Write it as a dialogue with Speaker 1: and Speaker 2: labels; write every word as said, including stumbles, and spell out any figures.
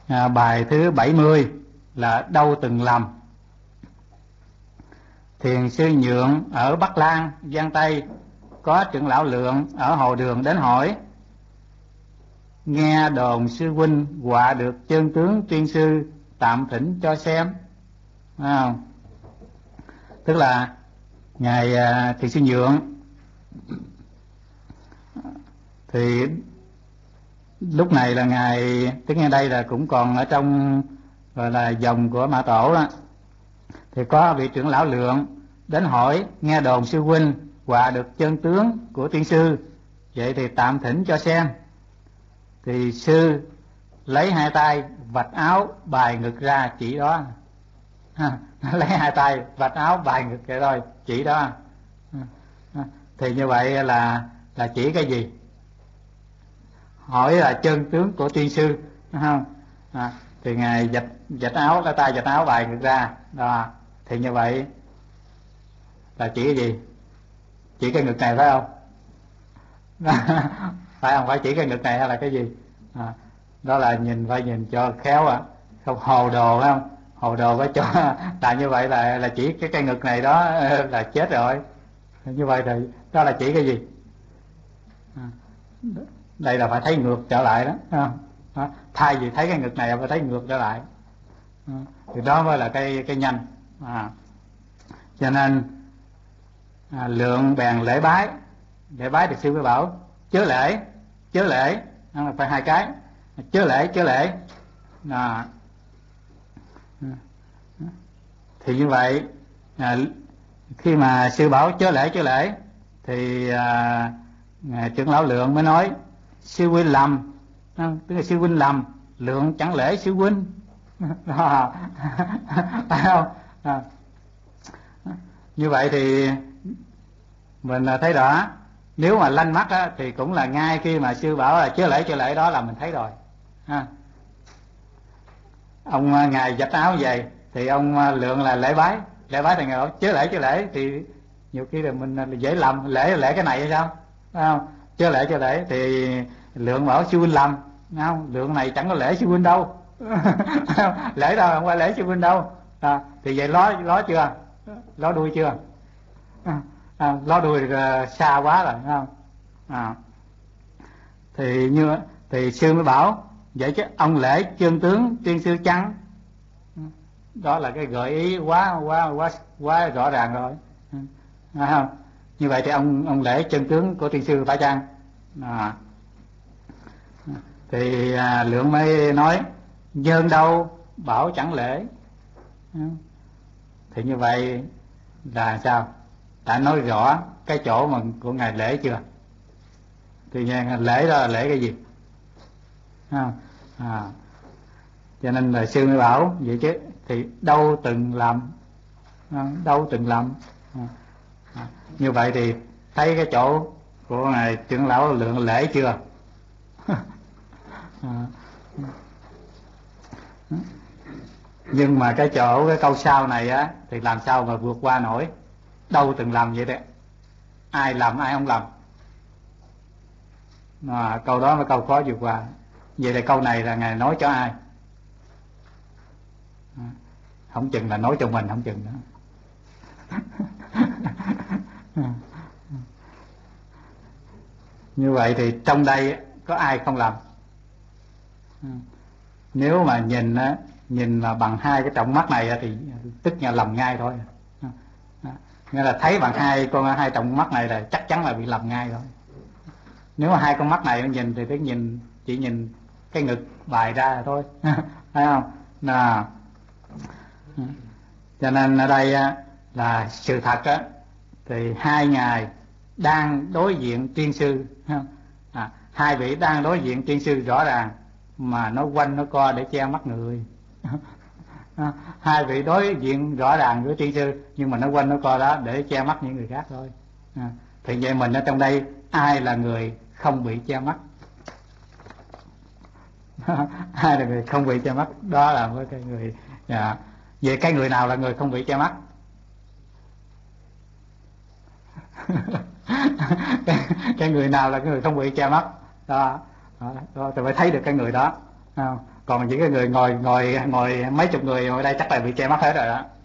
Speaker 1: à, bài thứ bảy mươi là đâu từng lầm. Thiền sư Nhượng ở Bắc Lan, Giang Tây, có trưởng lão Lượng ở Hồ Đường đến hỏi: nghe đồn sư huynh họa được chân tướng tuyên sư, tạm thỉnh cho xem. À, tức là ngài à, thiền sư Nhượng thì lúc này là ngài, tức nghe đây là cũng còn ở trong gọi là dòng của Mã Tổ đó, thì có vị trưởng lão Lượng đến hỏi: nghe đồn sư huynh họa được chân tướng của tiên sư, vậy thì tạm thỉnh cho xem. Thì sư lấy hai tay vạch áo bài ngực ra chỉ đó. Ha, lấy hai tay vạch áo bài ngực vậy thôi, chỉ đó. Thì như vậy là là chỉ cái gì? Hỏi là chân tướng của tiên sư, đúng không? À, thì ngài vạch vạch áo, lấy tay vạch áo bài ngực ra đó. Thì như vậy là chỉ cái gì? Chỉ cái ngực này phải không? Phải không? Phải chỉ cái ngực này hay là cái gì? À, đó là nhìn, phải nhìn cho khéo à, không hồ đồ phải không? Hồ đồ phải cho tại như vậy là là chỉ cái cây ngực này đó là chết rồi. Như vậy thì đó là chỉ cái gì? À, đây là phải thấy ngược trở lại đó, không? Đó, thay vì thấy cái ngực này phải thấy ngược trở lại. À, thì đó mới là cái cái nhanh. À, cho nên à, Lượng bèn lễ bái. Lễ bái thì sư mới bảo chớ lễ, chớ lễ, à, phải hai cái, chớ lễ, chớ lễ. À, thì như vậy à, khi mà sư bảo chớ lễ, chớ lễ thì à, trưởng lão Lượng mới nói: sư huynh lầm, tức là sư huynh lầm, Lượng chẳng lễ sư huynh. Phải không? À, như vậy thì mình thấy rõ, nếu mà lanh mắt á, thì cũng là ngay khi mà sư bảo là chớ lễ, chớ lễ đó là mình thấy rồi. Ha. Ông ngài vạch áo về thì ông Lượng là lễ bái, lễ bái thì ngài bảo chớ lễ, chớ lễ, thì nhiều khi là mình dễ lầm, lễ lễ cái này hay sao? Phải không? Chớ lễ, chớ lễ thì Lượng bảo sư huynh lầm, không? Lượng này chẳng có lễ sư huynh đâu. Lễ đâu, không phải lễ sư huynh đâu. À, thì vậy ló ló chưa? Ló đuôi chưa? À, à, ló đuôi uh, xa quá rồi, phải không? À, thì như thì sư mới bảo vậy chứ ông lễ chân tướng tiên sư chăng? Đó là cái gợi ý quá quá quá quá rõ ràng rồi, phải không? Như vậy thì ông ông lễ chân tướng của tiên sư phải chăng? À, thì à, Lượng mới nói nhân đâu bảo chẳng lễ. Thì như vậy là sao? Đã nói rõ cái chỗ mà của ngài lễ chưa? Thì lễ đó là lễ cái gì? À, à, cho nên là sư mới bảo vậy chứ thì đâu từng làm, à, đâu từng làm. À, à, như vậy thì thấy cái chỗ của ngài trưởng lão Lượng lễ chưa? À, nhưng mà cái chỗ cái câu sau này á thì làm sao mà vượt qua nổi đâu từng làm vậy đấy? Ai làm ai không làm? À, câu đó là câu khó vượt qua. Vậy thì câu này là ngài nói cho ai? À, không chừng là nói cho mình, không chừng nữa. Như vậy thì trong đây có ai không làm? À, nếu mà nhìn á, nhìn mà bằng hai cái trọng mắt này thì tức là lầm ngay thôi. À, à, nghĩa là thấy bằng hai con hai trọng mắt này là chắc chắn là bị lầm ngay rồi. Nếu mà hai con mắt này nó nhìn thì cái nhìn chỉ nhìn cái ngực bài ra thôi. Thấy không? Nào, cho nên ở đây là sự thật á, thì hai ngài đang đối diện tiên sư, à, hai vị đang đối diện tiên sư rõ ràng mà nó quanh nó co để che mắt người. Hai vị đối diện rõ ràng với tiên sư nhưng mà nó quanh nó co đó để che mắt những người khác thôi. À, thì vậy mình ở trong đây ai là người không bị che mắt? Ai là người không bị che mắt? Đó là với cái người. À, vậy cái người nào là người không bị che mắt? cái, cái người nào là cái người không bị che mắt? Đó, đó, đó thì phải thấy được cái người đó. còn những cái người ngồi ngồi ngồi mấy chục người ở đây chắc là bị che mắt hết rồi đó.